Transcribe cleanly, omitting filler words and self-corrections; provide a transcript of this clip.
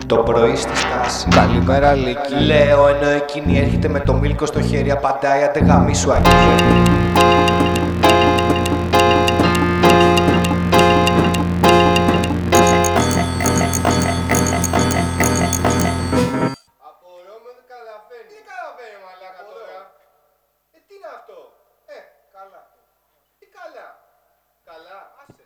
Το πρωί στη στάση. Καλημέρα Λίκη. Λέω ενώ εκείνη έρχεται με το μίλκο στο χέρι, απαντάει άντε γαμίσου αγγίζε. Απορώ με δεν καταλαβαίνει. Τι καταλαβαίνει μαλάκα τώρα. Τι είναι αυτό. Καλά. Τι καλά. Καλά.